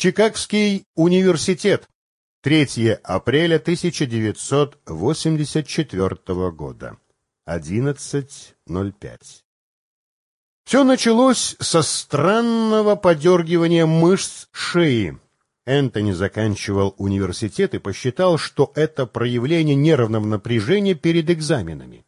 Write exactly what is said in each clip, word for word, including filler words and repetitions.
Чикагский университет. третьего апреля тысяча девятьсот восемьдесят четвёртого года. одиннадцать ноль пять. Все началось со странного подергивания мышц шеи. Энтони заканчивал университет и посчитал, что это проявление нервного напряжения перед экзаменами.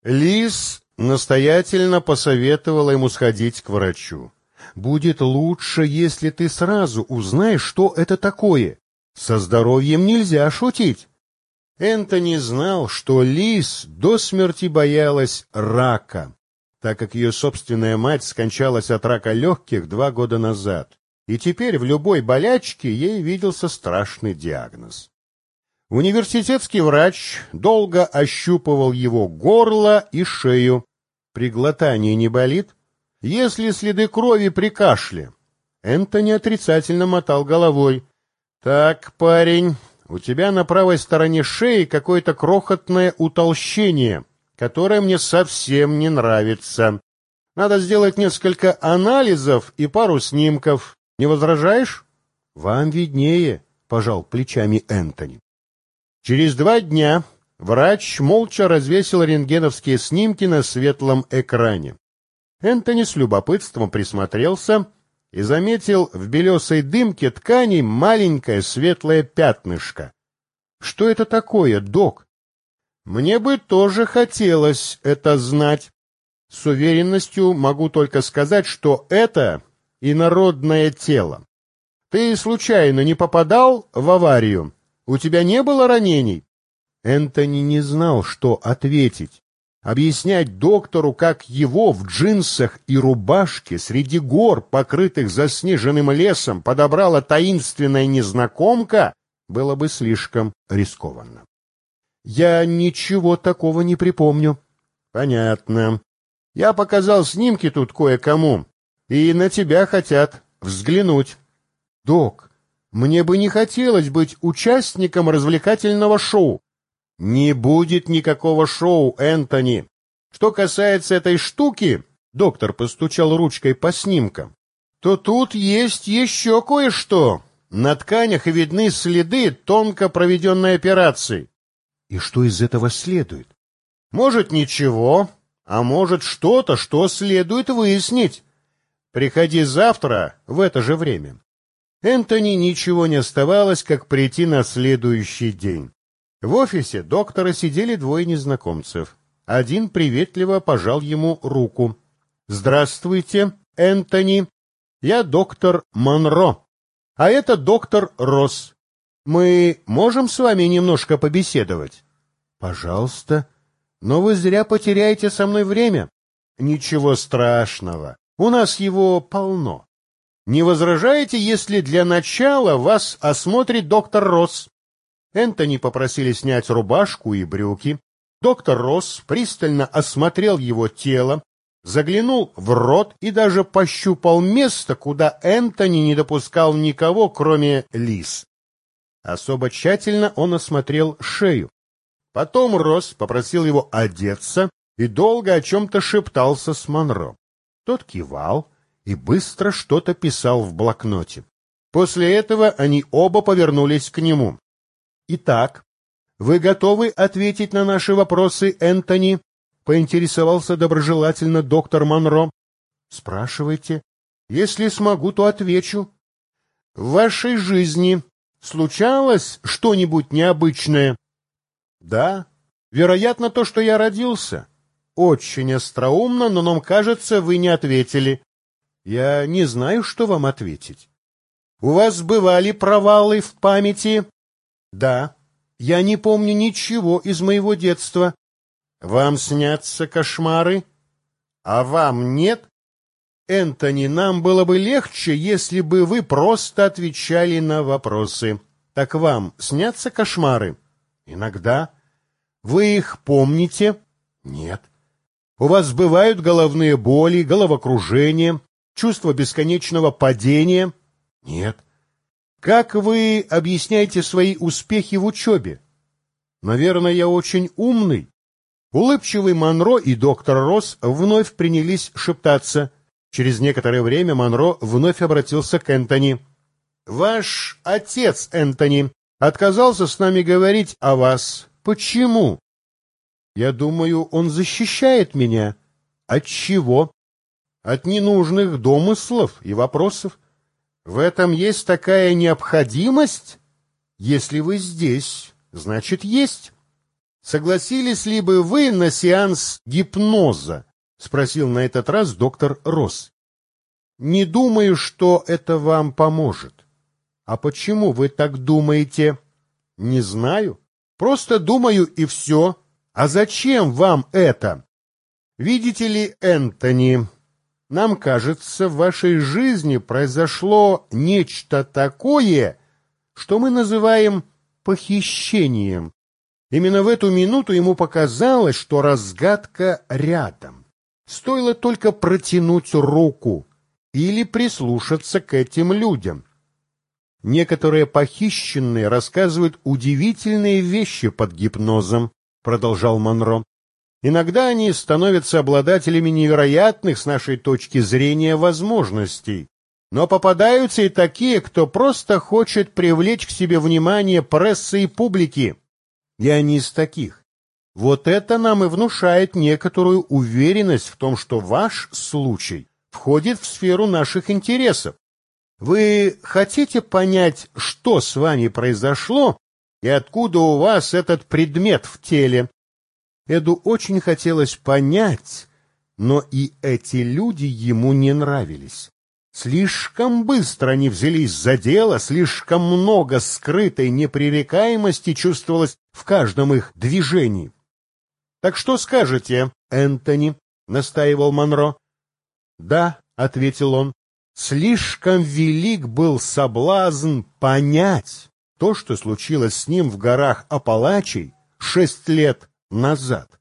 Лиз настоятельно посоветовала ему сходить к врачу. «Будет лучше, если ты сразу узнаешь, что это такое. Со здоровьем нельзя шутить». Энтони знал, что Лиз до смерти боялась рака, так как ее собственная мать скончалась от рака легких два года назад, и теперь в любой болячке ей виделся страшный диагноз. Университетский врач долго ощупывал его горло и шею. При глотании не болит? Если следы крови при кашле? Энтони отрицательно мотал головой. «Так, парень, у тебя на правой стороне шеи какое-то крохотное утолщение, которое мне совсем не нравится. Надо сделать несколько анализов и пару снимков. Не возражаешь?» «Вам виднее», — пожал плечами Энтони. Через два дня врач молча развесил рентгеновские снимки на светлом экране. Энтони с любопытством присмотрелся и заметил в белесой дымке ткани маленькое светлое пятнышко. «Что это такое, док?» «Мне бы тоже хотелось это знать. С уверенностью могу только сказать, что это инородное тело. Ты случайно не попадал в аварию? У тебя не было ранений?» Энтони не знал, что ответить. Объяснять доктору, как его в джинсах и рубашке среди гор, покрытых заснеженным лесом, подобрала таинственная незнакомка, было бы слишком рискованно. «Я ничего такого не припомню». «Понятно. Я показал снимки тут кое-кому, и на тебя хотят взглянуть». «Док, мне бы не хотелось быть участником развлекательного шоу». «Не будет никакого шоу, Энтони. Что касается этой штуки», — доктор постучал ручкой по снимкам, «то тут есть еще кое-что. На тканях видны следы тонко проведенной операции». «И что из этого следует?» «Может, ничего, а может, что-то, что следует выяснить. Приходи завтра в это же время». Энтони ничего не оставалось, как прийти на следующий день. В офисе доктора сидели двое незнакомцев. Один приветливо пожал ему руку. «Здравствуйте, Энтони. Я доктор Монро, а это доктор Росс. Мы можем с вами немножко побеседовать?» «Пожалуйста. Но вы зря потеряете со мной время». «Ничего страшного. У нас его полно. Не возражаете, если для начала вас осмотрит доктор Росс?» Энтони попросили снять рубашку и брюки. Доктор Росс пристально осмотрел его тело, заглянул в рот и даже пощупал место, куда Энтони не допускал никого, кроме Лиз. Особо тщательно он осмотрел шею. Потом Росс попросил его одеться и долго о чем-то шептался с Монро. Тот кивал и быстро что-то писал в блокноте. После этого они оба повернулись к нему. «Итак, вы готовы ответить на наши вопросы, Энтони?» — поинтересовался доброжелательно доктор Монро. «Спрашивайте. Если смогу, то отвечу». «В вашей жизни случалось что-нибудь необычное?» «Да, вероятно, то, что я родился». «Очень остроумно, но нам кажется, вы не ответили». «Я не знаю, что вам ответить». «У вас бывали провалы в памяти?» «Да, я не помню ничего из моего детства». «Вам снятся кошмары?» «А вам нет?» «Энтони, нам было бы легче, если бы вы просто отвечали на вопросы. Так вам снятся кошмары?» «Иногда». «Вы их помните?» «Нет». «У вас бывают головные боли, головокружение, чувство бесконечного падения?» «Нет». «Как вы объясняете свои успехи в учебе?» «Наверное, я очень умный». Улыбчивый Монро и доктор Росс вновь принялись шептаться. Через некоторое время Монро вновь обратился к Энтони. Ваш отец, Энтони, отказался с нами говорить о вас. Почему? Я думаю, он защищает меня. От чего? От ненужных домыслов и вопросов. В этом есть такая необходимость? Если вы здесь, значит, есть. Согласились ли бы вы на сеанс гипноза? Спросил на этот раз доктор Росс. Не думаю, что это вам поможет. А почему вы так думаете? Не знаю. Просто думаю и все. А зачем вам это? Видите ли, Энтони, нам кажется, в вашей жизни произошло нечто такое, что мы называем похищением. Именно в эту минуту ему показалось, что разгадка рядом. Стоило только протянуть руку или прислушаться к этим людям. Некоторые похищенные рассказывают удивительные вещи под гипнозом, продолжал Монро. Иногда они становятся обладателями невероятных с нашей точки зрения возможностей. Но попадаются и такие, кто просто хочет привлечь к себе внимание прессы и публики. И они из таких. Вот это нам и внушает некоторую уверенность в том, что ваш случай входит в сферу наших интересов. Вы хотите понять, что с вами произошло и откуда у вас этот предмет в теле? Эду очень хотелось понять, но и эти люди ему не нравились. Слишком быстро они взялись за дело, слишком много скрытой непререкаемости чувствовалось в каждом их движении. — Так что скажете, Энтони? — настаивал Монро. — Да, — ответил он, — слишком велик был соблазн понять то, что случилось с ним в горах Апалачей шесть лет назад.